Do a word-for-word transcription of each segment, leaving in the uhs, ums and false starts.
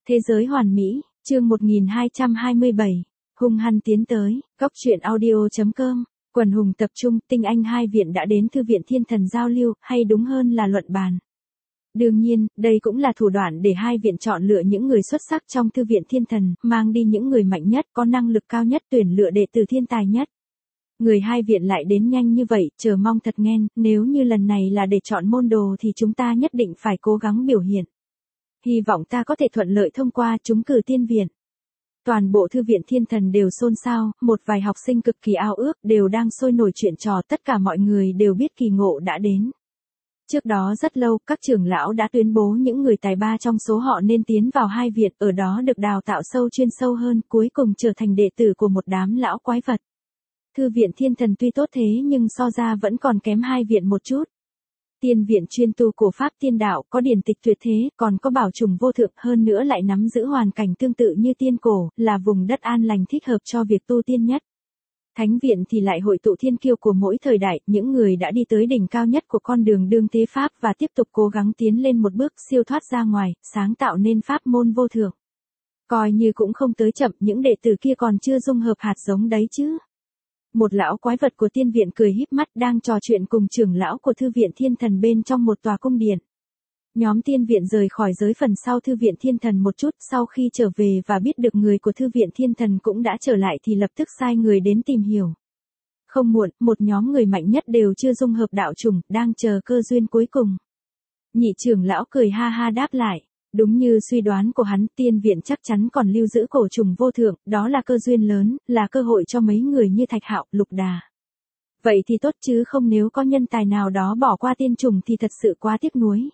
Thế giới hoàn mỹ, chương một nghìn hai trăm hai mươi bảy, hung hăng tiến tới, góc truyện audio chấm com, quần hùng tập trung, tinh anh hai viện đã đến Thư viện Thiên Thần giao lưu, hay đúng hơn là luận bàn. Đương nhiên, đây cũng là thủ đoạn để hai viện chọn lựa những người xuất sắc trong Thư viện Thiên Thần, mang đi những người mạnh nhất, có năng lực cao nhất, tuyển lựa đệ tử thiên tài nhất. Người hai viện lại đến nhanh như vậy, chờ mong thật nghen, nếu như lần này là để chọn môn đồ thì chúng ta nhất định phải cố gắng biểu hiện. Hy vọng ta có thể thuận lợi thông qua trúng cử tiên viện. Toàn bộ Thư viện Thiên Thần đều xôn xao, một vài học sinh cực kỳ ao ước, đều đang sôi nổi chuyện trò, tất cả mọi người đều biết kỳ ngộ đã đến. Trước đó rất lâu, các trưởng lão đã tuyên bố những người tài ba trong số họ nên tiến vào hai viện, ở đó được đào tạo sâu chuyên sâu hơn, cuối cùng trở thành đệ tử của một đám lão quái vật. Thư viện Thiên Thần tuy tốt thế nhưng so ra vẫn còn kém hai viện một chút. Tiên viện chuyên tu cổ pháp tiên đạo, có điển tịch tuyệt thế, còn có bảo trùng vô thượng, hơn nữa lại nắm giữ hoàn cảnh tương tự như tiên cổ, là vùng đất an lành thích hợp cho việc tu tiên nhất. Thánh viện thì lại hội tụ thiên kiêu của mỗi thời đại, những người đã đi tới đỉnh cao nhất của con đường đương thế pháp và tiếp tục cố gắng tiến lên một bước, siêu thoát ra ngoài, sáng tạo nên pháp môn vô thượng. Coi như cũng không tới chậm, những đệ tử kia còn chưa dung hợp hạt giống đấy chứ. Một lão quái vật của tiên viện cười híp mắt đang trò chuyện cùng trưởng lão của Thư viện Thiên Thần bên trong một tòa cung điện. Nhóm tiên viện rời khỏi giới phần sau Thư viện Thiên Thần một chút, sau khi trở về và biết được người của Thư viện Thiên Thần cũng đã trở lại thì lập tức sai người đến tìm hiểu. Không muộn, một nhóm người mạnh nhất đều chưa dung hợp đạo trùng, đang chờ cơ duyên cuối cùng. Nhị trưởng lão cười ha ha đáp lại. Đúng như suy đoán của hắn, tiên viện chắc chắn còn lưu giữ cổ trùng vô thượng, đó là cơ duyên lớn, là cơ hội cho mấy người như Thạch Hạo, Lục Đà. Vậy thì tốt chứ không, nếu có nhân tài nào đó bỏ qua tiên trùng thì thật sự quá tiếc nuối.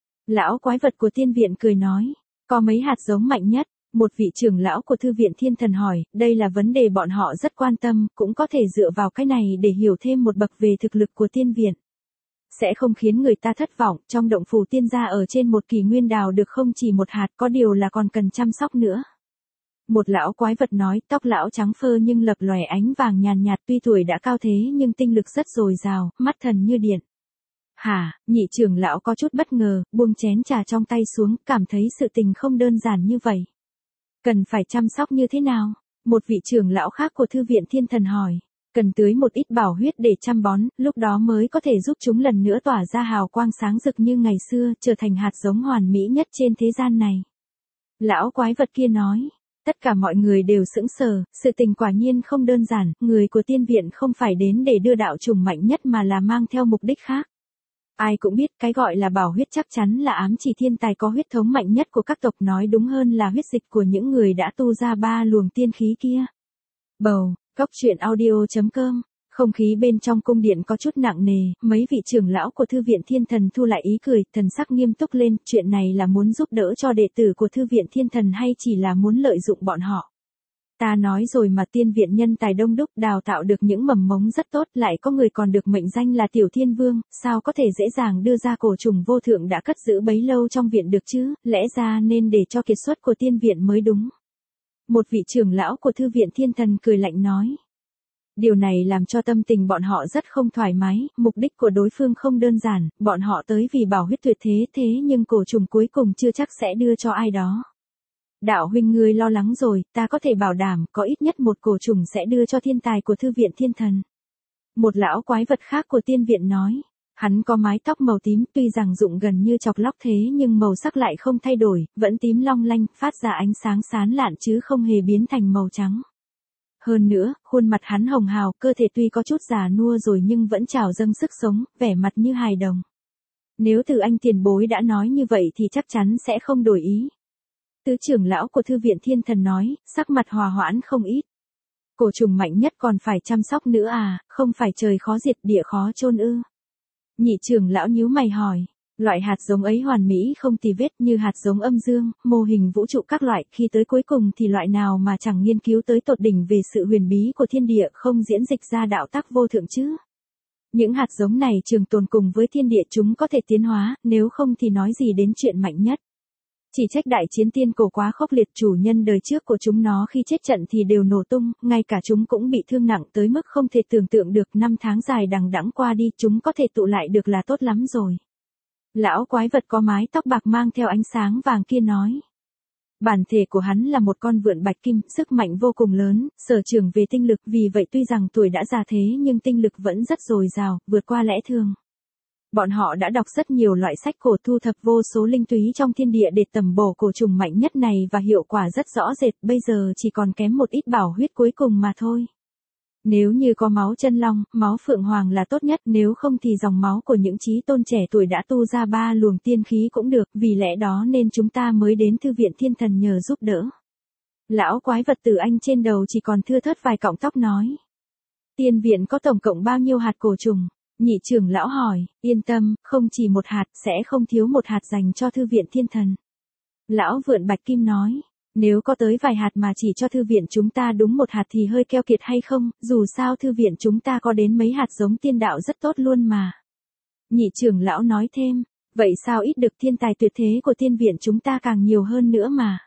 Lão quái vật của tiên viện cười nói, có mấy hạt giống mạnh nhất, một vị trưởng lão của Thư viện Thiên Thần hỏi, đây là vấn đề bọn họ rất quan tâm, cũng có thể dựa vào cái này để hiểu thêm một bậc về thực lực của tiên viện. Sẽ không khiến người ta thất vọng, trong động phủ tiên gia ở trên một kỳ nguyên đào được không chỉ một hạt, có điều là còn cần chăm sóc nữa. Một lão quái vật nói, tóc lão trắng phơ nhưng lập lòe ánh vàng nhàn nhạt, tuy tuổi đã cao thế nhưng tinh lực rất dồi dào, mắt thần như điện. Hả, nhị trưởng lão có chút bất ngờ, buông chén trà trong tay xuống, cảm thấy sự tình không đơn giản như vậy. Cần phải chăm sóc như thế nào? Một vị trưởng lão khác của Thư viện Thiên Thần hỏi. Cần tưới một ít bảo huyết để chăm bón, lúc đó mới có thể giúp chúng lần nữa tỏa ra hào quang sáng rực như ngày xưa, trở thành hạt giống hoàn mỹ nhất trên thế gian này. Lão quái vật kia nói, tất cả mọi người đều sững sờ, sự tình quả nhiên không đơn giản, người của tiên viện không phải đến để đưa đạo trùng mạnh nhất mà là mang theo mục đích khác. Ai cũng biết cái gọi là bảo huyết chắc chắn là ám chỉ thiên tài có huyết thống mạnh nhất của các tộc, nói đúng hơn là huyết dịch của những người đã tu ra ba luồng tiên khí kia. Bầu. Góc truyện audio chấm com, không khí bên trong cung điện có chút nặng nề, mấy vị trưởng lão của Thư viện Thiên Thần thu lại ý cười, thần sắc nghiêm túc lên, chuyện này là muốn giúp đỡ cho đệ tử của Thư viện Thiên Thần hay chỉ là muốn lợi dụng bọn họ. Ta nói rồi mà, tiên viện nhân tài đông đúc, đào tạo được những mầm mống rất tốt, lại có người còn được mệnh danh là Tiểu Thiên Vương, sao có thể dễ dàng đưa ra cổ trùng vô thượng đã cất giữ bấy lâu trong viện được chứ, lẽ ra nên để cho kiệt xuất của tiên viện mới đúng. Một vị trưởng lão của Thư viện Thiên Thần cười lạnh nói. Điều này làm cho tâm tình bọn họ rất không thoải mái, mục đích của đối phương không đơn giản, bọn họ tới vì bảo huyết tuyệt thế thế nhưng cổ trùng cuối cùng chưa chắc sẽ đưa cho ai đó. Đạo huynh ngươi lo lắng rồi, ta có thể bảo đảm có ít nhất một cổ trùng sẽ đưa cho thiên tài của Thư viện Thiên Thần. Một lão quái vật khác của tiên viện nói. Hắn có mái tóc màu tím, tuy rằng rụng gần như chọc lóc thế nhưng màu sắc lại không thay đổi, vẫn tím long lanh, phát ra ánh sáng sáng lạn chứ không hề biến thành màu trắng. Hơn nữa, khuôn mặt hắn hồng hào, cơ thể tuy có chút già nua rồi nhưng vẫn trào dâng sức sống, vẻ mặt như hài đồng. Nếu từ anh tiền bối đã nói như vậy thì chắc chắn sẽ không đổi ý. Tứ trưởng lão của Thư viện Thiên Thần nói, sắc mặt hòa hoãn không ít. Cổ trùng mạnh nhất còn phải chăm sóc nữa à, không phải trời khó diệt địa khó chôn ư? Nhị trưởng lão nhíu mày hỏi, loại hạt giống ấy hoàn mỹ không tì vết như hạt giống âm dương, mô hình vũ trụ các loại, khi tới cuối cùng thì loại nào mà chẳng nghiên cứu tới tột đỉnh về sự huyền bí của thiên địa, không diễn dịch ra đạo tắc vô thượng chứ? Những hạt giống này trường tồn cùng với thiên địa, chúng có thể tiến hóa, nếu không thì nói gì đến chuyện mạnh nhất. Chỉ trách đại chiến tiên cổ quá khốc liệt, chủ nhân đời trước của chúng nó khi chết trận thì đều nổ tung, ngay cả chúng cũng bị thương nặng tới mức không thể tưởng tượng được, năm tháng dài đằng đẵng qua đi, chúng có thể tụ lại được là tốt lắm rồi. Lão quái vật có mái tóc bạc mang theo ánh sáng vàng kia nói. Bản thể của hắn là một con vượn bạch kim, sức mạnh vô cùng lớn, sở trường về tinh lực, vì vậy tuy rằng tuổi đã già thế nhưng tinh lực vẫn rất dồi dào, vượt qua lẽ thường. Bọn họ đã đọc rất nhiều loại sách cổ, thu thập vô số linh túy trong thiên địa để tầm bổ cổ trùng mạnh nhất này và hiệu quả rất rõ rệt, bây giờ chỉ còn kém một ít bảo huyết cuối cùng mà thôi. Nếu như có máu chân long, máu phượng hoàng là tốt nhất, nếu không thì dòng máu của những chí tôn trẻ tuổi đã tu ra ba luồng tiên khí cũng được, vì lẽ đó nên chúng ta mới đến thư viện thiên thần nhờ giúp đỡ. Lão quái vật Tử Anh trên đầu chỉ còn thưa thớt vài cọng tóc nói. Tiên viện có tổng cộng bao nhiêu hạt cổ trùng? Nhị trưởng lão hỏi. Yên tâm, không chỉ một hạt, sẽ không thiếu một hạt dành cho thư viện thiên thần. Lão vượn bạch kim nói. Nếu có tới vài hạt mà chỉ cho thư viện chúng ta đúng một hạt thì hơi keo kiệt hay không, dù sao thư viện chúng ta có đến mấy hạt giống tiên đạo rất tốt luôn mà. Nhị trưởng lão nói thêm, vậy sao ít được thiên tài tuyệt thế của tiên viện chúng ta càng nhiều hơn nữa mà.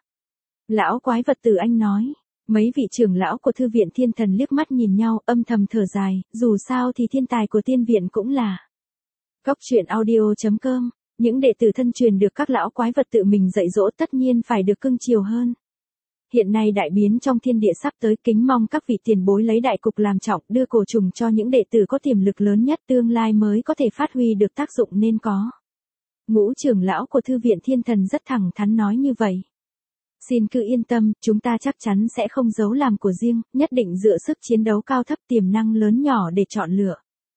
Lão quái vật Tử Anh nói, mấy vị trưởng lão của thư viện thiên thần liếc mắt nhìn nhau âm thầm thở dài, dù sao thì thiên tài của tiên viện cũng là. Cốc truyện audio chấm com. Những đệ tử thân truyền được các lão quái vật tự mình dạy dỗ tất nhiên phải được cưng chiều hơn. Hiện nay đại biến trong thiên địa sắp tới, kính mong các vị tiền bối lấy đại cục làm trọng, đưa cổ trùng cho những đệ tử có tiềm lực lớn nhất, tương lai mới có thể phát huy được tác dụng nên có. Ngũ trưởng lão của thư viện thiên thần rất thẳng thắn nói như vậy. Xin cứ yên tâm, chúng ta chắc chắn sẽ không giấu làm của riêng, nhất định dựa sức chiến đấu cao thấp tiềm năng lớn nhỏ để chọn lựa.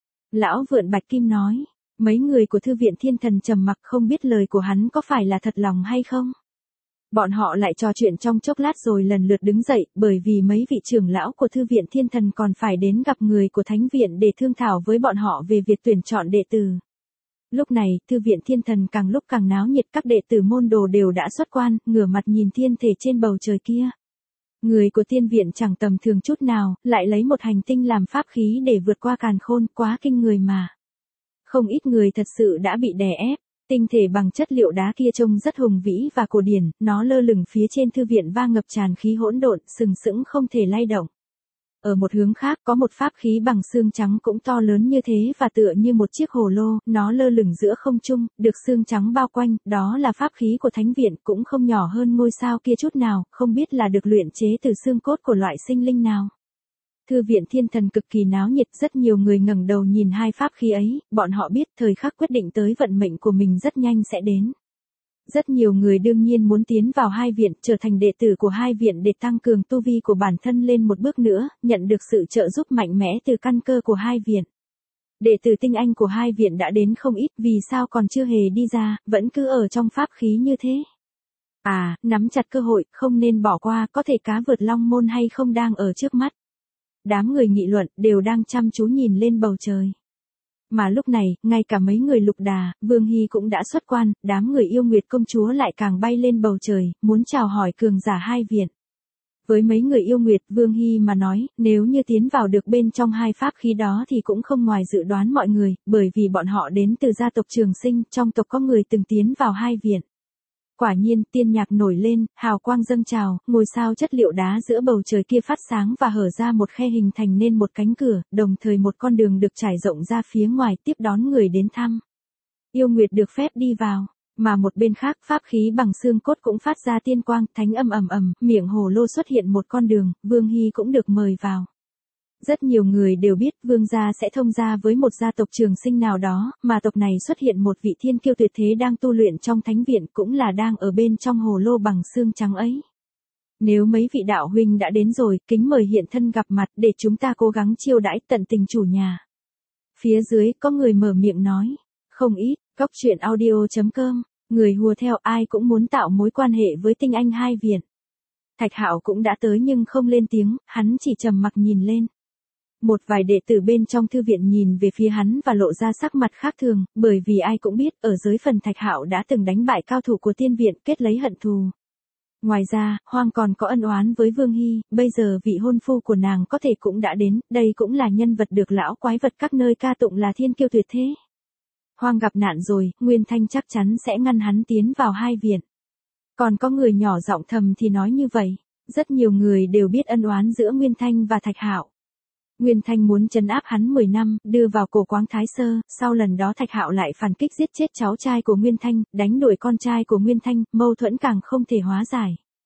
Lão vượn bạch kim nói. Mấy người của thư viện thiên thần trầm mặc không biết lời của hắn có phải là thật lòng hay không. Bọn họ lại trò chuyện trong chốc lát rồi lần lượt đứng dậy, bởi vì mấy vị trưởng lão của thư viện thiên thần còn phải đến gặp người của thánh viện để thương thảo với bọn họ về việc tuyển chọn đệ tử. Lúc này, thư viện thiên thần càng lúc càng náo nhiệt, các đệ tử môn đồ đều đã xuất quan, ngửa mặt nhìn thiên thể trên bầu trời kia. Người của tiên viện chẳng tầm thường chút nào, lại lấy một hành tinh làm pháp khí để vượt qua càn khôn, quá kinh người mà. Không ít người thật sự đã bị đè ép, tinh thể bằng chất liệu đá kia trông rất hùng vĩ và cổ điển, nó lơ lửng phía trên thư viện va ngập tràn khí hỗn độn, sừng sững không thể lay động. Ở một hướng khác có một pháp khí bằng xương trắng cũng to lớn như thế và tựa như một chiếc hồ lô, nó lơ lửng giữa không trung, được xương trắng bao quanh, đó là pháp khí của thánh viện, cũng không nhỏ hơn ngôi sao kia chút nào, không biết là được luyện chế từ xương cốt của loại sinh linh nào. Thư viện thiên thần cực kỳ náo nhiệt, rất nhiều người ngẩng đầu nhìn hai pháp khí ấy, bọn họ biết thời khắc quyết định tới vận mệnh của mình rất nhanh sẽ đến. Rất nhiều người đương nhiên muốn tiến vào hai viện, trở thành đệ tử của hai viện để tăng cường tu vi của bản thân lên một bước nữa, nhận được sự trợ giúp mạnh mẽ từ căn cơ của hai viện. Đệ tử tinh anh của hai viện đã đến không ít, vì sao còn chưa hề đi ra, vẫn cứ ở trong pháp khí như thế. À, nắm chặt cơ hội, không nên bỏ qua, có thể cá vượt long môn hay không đang ở trước mắt. Đám người nghị luận đều đang chăm chú nhìn lên bầu trời. Mà lúc này, ngay cả mấy người Lục Đà, Vương Hy cũng đã xuất quan, đám người yêu Nguyệt công chúa lại càng bay lên bầu trời, muốn chào hỏi cường giả hai viện. Với mấy người yêu Nguyệt, Vương Hy mà nói, nếu như tiến vào được bên trong hai pháp khí đó thì cũng không ngoài dự đoán mọi người, bởi vì bọn họ đến từ gia tộc Trường Sinh, trong tộc có người từng tiến vào hai viện. Quả nhiên, tiên nhạc nổi lên, hào quang dâng trào, ngôi sao chất liệu đá giữa bầu trời kia phát sáng và hở ra một khe hình thành nên một cánh cửa, đồng thời một con đường được trải rộng ra phía ngoài tiếp đón người đến thăm. Yêu Nguyệt được phép đi vào, mà một bên khác pháp khí bằng xương cốt cũng phát ra tiên quang, thánh âm ầm ầm, miệng hồ lô xuất hiện một con đường, Vương Hy cũng được mời vào. Rất nhiều người đều biết Vương gia sẽ thông gia với một gia tộc Trường Sinh nào đó, mà tộc này xuất hiện một vị thiên kiêu tuyệt thế đang tu luyện trong thánh viện, cũng là đang ở bên trong hồ lô bằng xương trắng ấy. Nếu mấy vị đạo huynh đã đến rồi, kính mời hiện thân gặp mặt để chúng ta cố gắng chiêu đãi tận tình chủ nhà. Phía dưới có người mở miệng nói, không ít, cốc truyện audio chấm com, người hùa theo ai cũng muốn tạo mối quan hệ với tinh anh hai viện. Thạch Hạo cũng đã tới nhưng không lên tiếng, hắn chỉ trầm mặc nhìn lên. Một vài đệ tử bên trong thư viện nhìn về phía hắn và lộ ra sắc mặt khác thường, bởi vì ai cũng biết ở dưới phần Thạch Hạo đã từng đánh bại cao thủ của tiên viện, kết lấy hận thù. Ngoài ra, Hoang còn có ân oán với Vương Hy, bây giờ vị hôn phu của nàng có thể cũng đã đến, đây cũng là nhân vật được lão quái vật các nơi ca tụng là thiên kiêu tuyệt thế. Hoang gặp nạn rồi, Nguyên Thanh chắc chắn sẽ ngăn hắn tiến vào hai viện. Còn có người nhỏ giọng thầm thì nói như vậy, rất nhiều người đều biết ân oán giữa Nguyên Thanh và Thạch Hạo. Nguyên Thanh muốn trấn áp hắn mười năm, đưa vào cổ quáng Thái Sơ, sau lần đó Thạch Hạo lại phản kích giết chết cháu trai của Nguyên Thanh, đánh đuổi con trai của Nguyên Thanh, mâu thuẫn càng không thể hóa giải.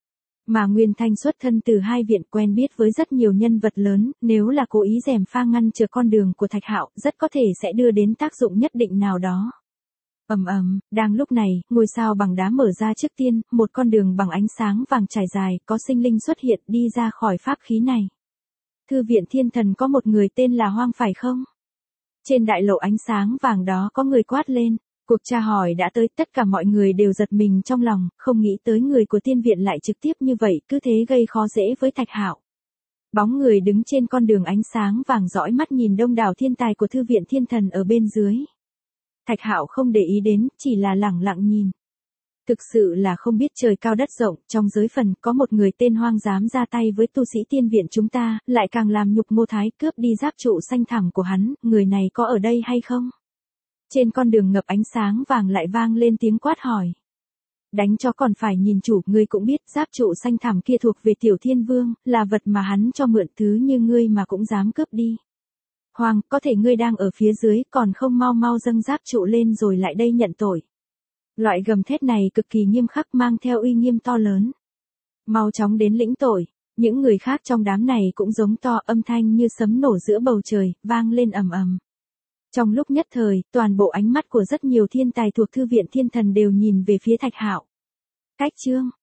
Mà Nguyên Thanh xuất thân từ hai viện, quen biết với rất nhiều nhân vật lớn, nếu là cố ý gièm pha ngăn trở con đường của Thạch Hạo, rất có thể sẽ đưa đến tác dụng nhất định nào đó. Ầm ầm, đang lúc này, ngôi sao bằng đá mở ra trước tiên, một con đường bằng ánh sáng vàng trải dài, có sinh linh xuất hiện đi ra khỏi pháp khí này. Thư viện Thiên Thần có một người tên là Hoang phải không? Trên đại lộ ánh sáng vàng đó có người quát lên. Cuộc tra hỏi đã tới, tất cả mọi người đều giật mình trong lòng, không nghĩ tới người của tiên viện lại trực tiếp như vậy, cứ thế gây khó dễ với Thạch Hạo. Bóng người đứng trên con đường ánh sáng vàng dõi mắt nhìn đông đảo thiên tài của Thư viện Thiên Thần ở bên dưới. Thạch Hạo không để ý đến, chỉ là lẳng lặng nhìn. Thực sự là không biết trời cao đất rộng, trong giới phần có một người tên Hoang dám ra tay với tu sĩ tiên viện chúng ta, lại càng làm nhục Ngô Thái, cướp đi giáp trụ xanh thẳm của hắn, người này có ở đây hay không? Trên con đường ngập ánh sáng vàng lại vang lên tiếng quát hỏi. Đánh cho còn phải nhìn chủ, ngươi cũng biết giáp trụ xanh thẳm kia thuộc về Tiểu Thiên Vương, là vật mà hắn cho mượn, thứ như ngươi mà cũng dám cướp đi. Hoàng, có thể ngươi đang ở phía dưới, còn không mau mau dâng giáp trụ lên rồi lại đây nhận tội. Loại gầm thét này cực kỳ nghiêm khắc, mang theo uy nghiêm to lớn. Mau chóng đến lĩnh tội. Những người khác trong đám này cũng giống to, âm thanh như sấm nổ giữa bầu trời, vang lên ầm ầm. Trong lúc nhất thời, toàn bộ ánh mắt của rất nhiều thiên tài thuộc Thư viện Thiên Thần đều nhìn về phía Thạch Hạo. Cách chương